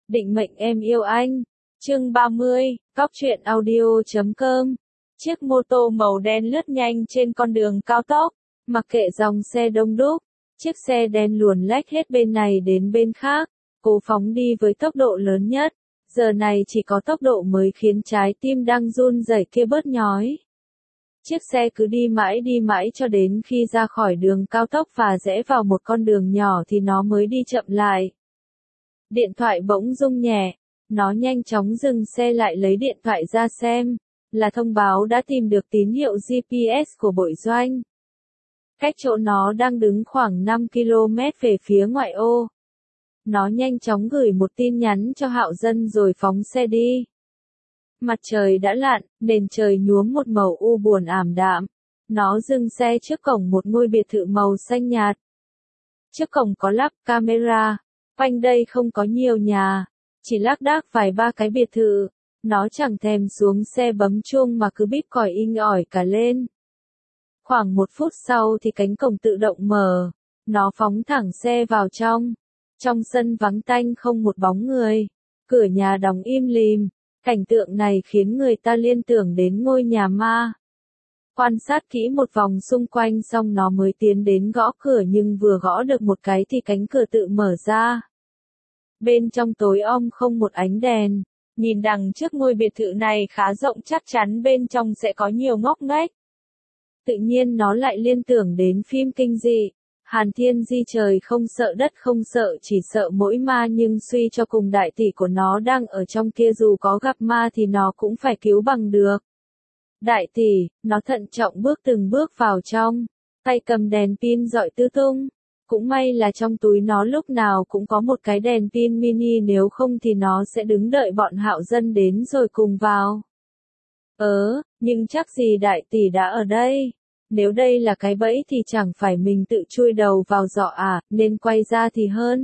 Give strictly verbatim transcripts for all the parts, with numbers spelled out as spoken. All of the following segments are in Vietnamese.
Định mệnh em yêu anh. Chương ba mươi, Cóc truyện audio chấm com. Chiếc mô tô màu đen lướt nhanh trên con đường cao tốc, mặc kệ dòng xe đông đúc, chiếc xe đen luồn lách hết bên này đến bên khác, cố phóng đi với tốc độ lớn nhất. Giờ này chỉ có tốc độ mới khiến trái tim đang run rẩy kia bớt nhói. Chiếc xe cứ đi mãi đi mãi cho đến khi ra khỏi đường cao tốc và rẽ vào một con đường nhỏ thì nó mới đi chậm lại. Điện thoại bỗng rung nhẹ, nó nhanh chóng dừng xe lại lấy điện thoại ra xem, là thông báo đã tìm được tín hiệu giê pê ét của Bội Doanh. Cách chỗ nó đang đứng khoảng năm ki lô mét về phía ngoại ô. Nó nhanh chóng gửi một tin nhắn cho Hạo Dân rồi phóng xe đi. Mặt trời đã lặn, nền trời nhuốm một màu u buồn ảm đạm. Nó dừng xe trước cổng một ngôi biệt thự màu xanh nhạt. Trước cổng có lắp camera, quanh đây không có nhiều nhà, chỉ lác đác vài ba cái biệt thự. Nó chẳng thèm xuống xe bấm chuông mà cứ bíp còi inh ỏi cả lên. Khoảng một phút sau thì cánh cổng tự động mở, nó phóng thẳng xe vào trong. Trong sân vắng tanh không một bóng người, cửa nhà đóng im lìm, cảnh tượng này khiến người ta liên tưởng đến ngôi nhà ma. Quan sát kỹ một vòng xung quanh xong nó mới tiến đến gõ cửa nhưng vừa gõ được một cái thì cánh cửa tự mở ra. Bên trong tối om không một ánh đèn, nhìn đằng trước ngôi biệt thự này khá rộng chắc chắn bên trong sẽ có nhiều ngóc ngách. Tự nhiên nó lại liên tưởng đến phim kinh dị. Hàn Thiên Di trời không sợ đất không sợ chỉ sợ mỗi ma nhưng suy cho cùng đại tỷ của nó đang ở trong kia dù có gặp ma thì nó cũng phải cứu bằng được. Đại tỷ, nó thận trọng bước từng bước vào trong, tay cầm đèn pin rọi tứ tung. Cũng may là trong túi nó lúc nào cũng có một cái đèn pin mini nếu không thì nó sẽ đứng đợi bọn Hạo Dân đến rồi cùng vào. Ờ, nhưng chắc gì đại tỷ đã ở đây. Nếu đây là cái bẫy thì chẳng phải mình tự chui đầu vào giỏ à, nên quay ra thì hơn.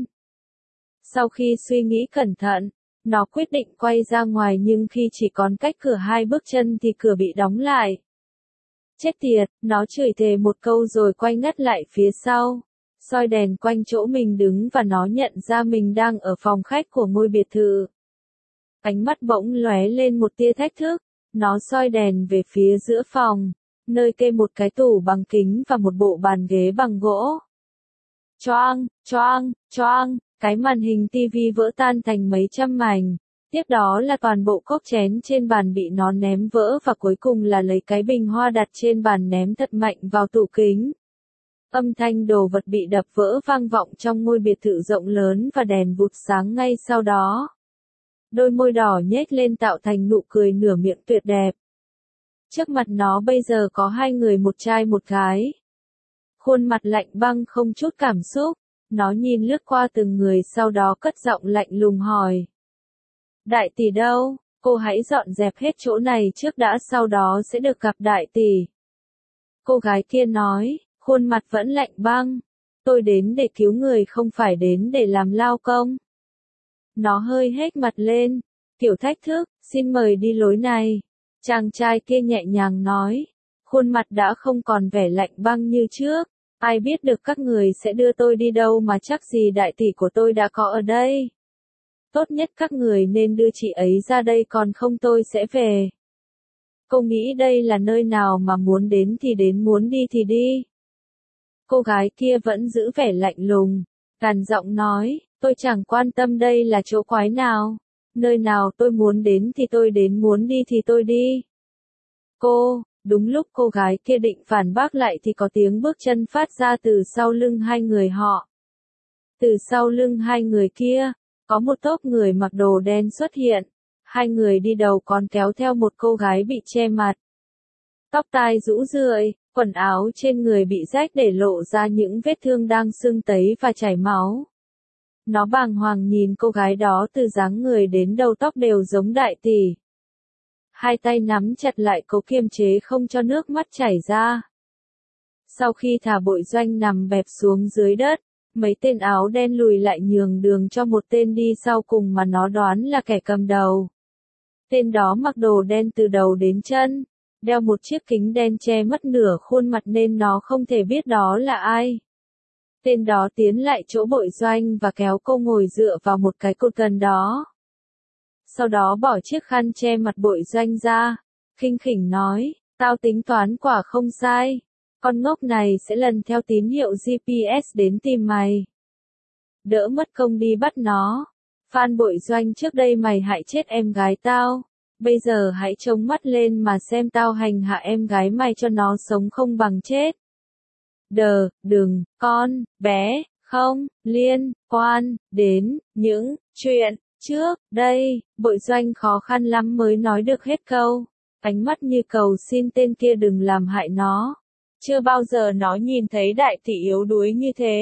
Sau khi suy nghĩ cẩn thận, nó quyết định quay ra ngoài nhưng khi chỉ còn cách cửa hai bước chân thì cửa bị đóng lại. Chết tiệt, nó chửi thề một câu rồi quay ngắt lại phía sau, soi đèn quanh chỗ mình đứng và nó nhận ra mình đang ở phòng khách của ngôi biệt thự. Ánh mắt bỗng lóe lên một tia thách thức, nó soi đèn về phía giữa phòng, nơi kê một cái tủ bằng kính và một bộ bàn ghế bằng gỗ. Choang, choang, choang, cái màn hình tivi vỡ tan thành mấy trăm mảnh. Tiếp đó là toàn bộ cốc chén trên bàn bị nó ném vỡ và cuối cùng là lấy cái bình hoa đặt trên bàn ném thật mạnh vào tủ kính. Âm thanh đồ vật bị đập vỡ vang vọng trong ngôi biệt thự rộng lớn và đèn vụt sáng ngay sau đó. Đôi môi đỏ nhếch lên tạo thành nụ cười nửa miệng tuyệt đẹp. Trước mặt nó bây giờ có hai người một trai một gái. Khuôn mặt lạnh băng không chút cảm xúc, nó nhìn lướt qua từng người sau đó cất giọng lạnh lùng hỏi. Đại tỷ đâu, cô hãy dọn dẹp hết chỗ này trước đã sau đó sẽ được gặp đại tỷ. Cô gái kia nói, khuôn mặt vẫn lạnh băng. Tôi đến để cứu người không phải đến để làm lao công. Nó hơi hết mặt lên, kiểu thách thức, xin mời đi lối này. Chàng trai kia nhẹ nhàng nói, khuôn mặt đã không còn vẻ lạnh băng như trước, ai biết được các người sẽ đưa tôi đi đâu mà chắc gì đại tỷ của tôi đã có ở đây. Tốt nhất các người nên đưa chị ấy ra đây còn không tôi sẽ về. Cô nghĩ đây là nơi nào mà muốn đến thì đến muốn đi thì đi. Cô gái kia vẫn giữ vẻ lạnh lùng, gằn giọng nói, tôi chẳng quan tâm đây là chỗ quái nào. Nơi nào tôi muốn đến thì tôi đến muốn đi thì tôi đi. Cô, đúng lúc cô gái kia định phản bác lại thì có tiếng bước chân phát ra từ sau lưng hai người họ. Từ sau lưng hai người kia, có một tốp người mặc đồ đen xuất hiện. Hai người đi đầu còn kéo theo một cô gái bị che mặt. Tóc tai rũ rượi, quần áo trên người bị rách để lộ ra những vết thương đang sưng tấy và chảy máu. Nó bàng hoàng nhìn cô gái đó từ dáng người đến đầu tóc đều giống đại tỷ. Hai tay nắm chặt lại cố kiềm chế không cho nước mắt chảy ra. Sau khi thả Bội Doanh nằm bẹp xuống dưới đất, mấy tên áo đen lùi lại nhường đường cho một tên đi sau cùng mà nó đoán là kẻ cầm đầu. Tên đó mặc đồ đen từ đầu đến chân, đeo một chiếc kính đen che mất nửa khuôn mặt nên nó không thể biết đó là ai. Tên đó tiến lại chỗ Bội Doanh và kéo cô ngồi dựa vào một cái cột gần đó. sau đó bỏ chiếc khăn che mặt Bội Doanh ra, khinh khỉnh nói, tao tính toán quả không sai, con ngốc này sẽ lần theo tín hiệu giê pê ét đến tìm mày. Đỡ mất công đi bắt nó. Phan Bội Doanh, trước đây mày hại chết em gái tao, bây giờ hãy trông mắt lên mà xem tao hành hạ em gái mày cho nó sống không bằng chết. Đờ, đừng, con, bé, không, liên, quan, đến, những, chuyện, trước, đây, Bội Doanh khó khăn lắm mới nói được hết câu, ánh mắt như cầu xin tên kia đừng làm hại nó. Chưa bao giờ nó nhìn thấy đại tỷ yếu đuối như thế.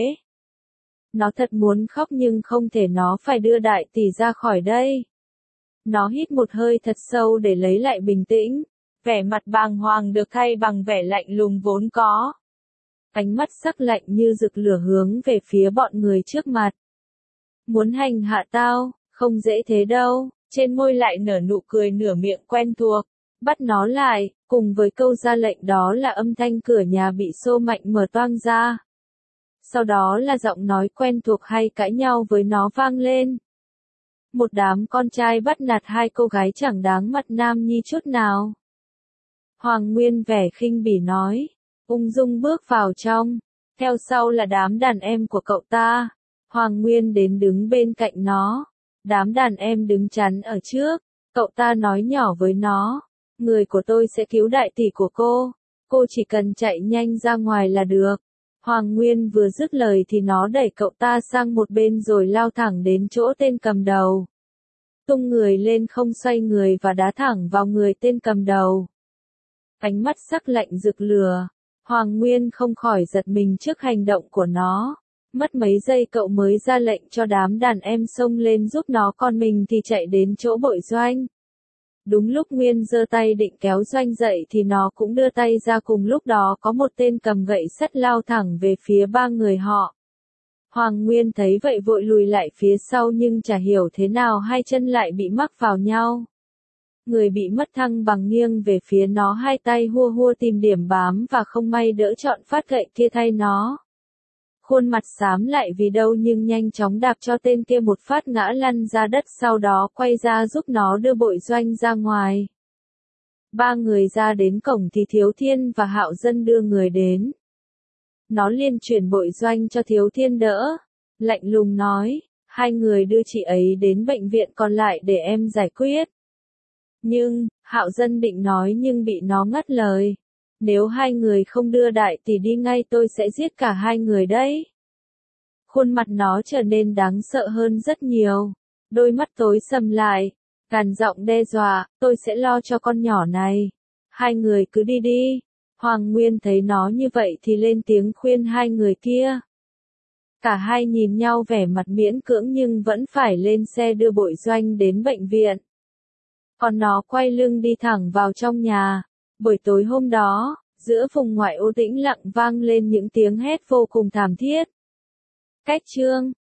Nó thật muốn khóc nhưng không thể, nó phải đưa đại tỷ ra khỏi đây. Nó hít một hơi thật sâu để lấy lại bình tĩnh, vẻ mặt bàng hoàng được thay bằng vẻ lạnh lùng vốn có. Ánh mắt sắc lạnh như rực lửa hướng về phía bọn người trước mặt. Muốn hành hạ tao, không dễ thế đâu, trên môi lại nở nụ cười nửa miệng quen thuộc, bắt nó lại, cùng với câu ra lệnh đó là âm thanh cửa nhà bị xô mạnh mở toang ra. Sau đó là giọng nói quen thuộc hay cãi nhau với nó vang lên. Một đám con trai bắt nạt hai cô gái chẳng đáng mặt nam nhi chút nào. Hoàng Nguyên vẻ khinh bỉ nói, ung dung bước vào trong, theo sau là đám đàn em của cậu ta. Hoàng Nguyên đến đứng bên cạnh nó, đám đàn em đứng chắn ở trước, cậu ta nói nhỏ với nó, người của tôi sẽ cứu đại tỷ của cô, cô chỉ cần chạy nhanh ra ngoài là được. Hoàng Nguyên vừa dứt lời thì nó đẩy cậu ta sang một bên rồi lao thẳng đến chỗ tên cầm đầu. Tung người lên không xoay người và đá thẳng vào người tên cầm đầu. Ánh mắt sắc lạnh rực lửa, Hoàng Nguyên không khỏi giật mình trước hành động của nó. Mất mấy giây cậu mới ra lệnh cho đám đàn em xông lên giúp nó, còn mình thì chạy đến chỗ Bội Doanh. Đúng lúc Nguyên giơ tay định kéo Doanh dậy thì nó cũng đưa tay ra, cùng lúc đó có một tên cầm gậy sắt lao thẳng về phía ba người họ. Hoàng Nguyên thấy vậy vội lùi lại phía sau nhưng chả hiểu thế nào hai chân lại bị mắc vào nhau. Người bị mất thăng bằng nghiêng về phía nó, hai tay hua hua tìm điểm bám và không may đỡ chọn phát gậy kia thay nó. Khuôn mặt xám lại vì đâu nhưng nhanh chóng đạp cho tên kia một phát ngã lăn ra đất, sau đó quay ra giúp nó đưa Bội Doanh ra ngoài. Ba người ra đến cổng thì Thiếu Thiên và Hạo Dân đưa người đến. Nó liền chuyển Bội Doanh cho Thiếu Thiên đỡ, lạnh lùng nói, hai người đưa chị ấy đến bệnh viện, còn lại để em giải quyết. Nhưng, Hạo Dân định nói nhưng bị nó ngắt lời. Nếu hai người không đưa đại tỷ đi ngay tôi sẽ giết cả hai người đấy. Khuôn mặt nó trở nên đáng sợ hơn rất nhiều. Đôi mắt tối sầm lại, gằn giọng đe dọa, tôi sẽ lo cho con nhỏ này. Hai người cứ đi đi. Hoàng Nguyên thấy nó như vậy thì lên tiếng khuyên hai người kia. Cả hai nhìn nhau vẻ mặt miễn cưỡng nhưng vẫn phải lên xe đưa Bội Doanh đến bệnh viện. Còn nó quay lưng đi thẳng vào trong nhà. Buổi tối hôm đó, giữa vùng ngoại ô tĩnh lặng vang lên những tiếng hét vô cùng thảm thiết. Cách chương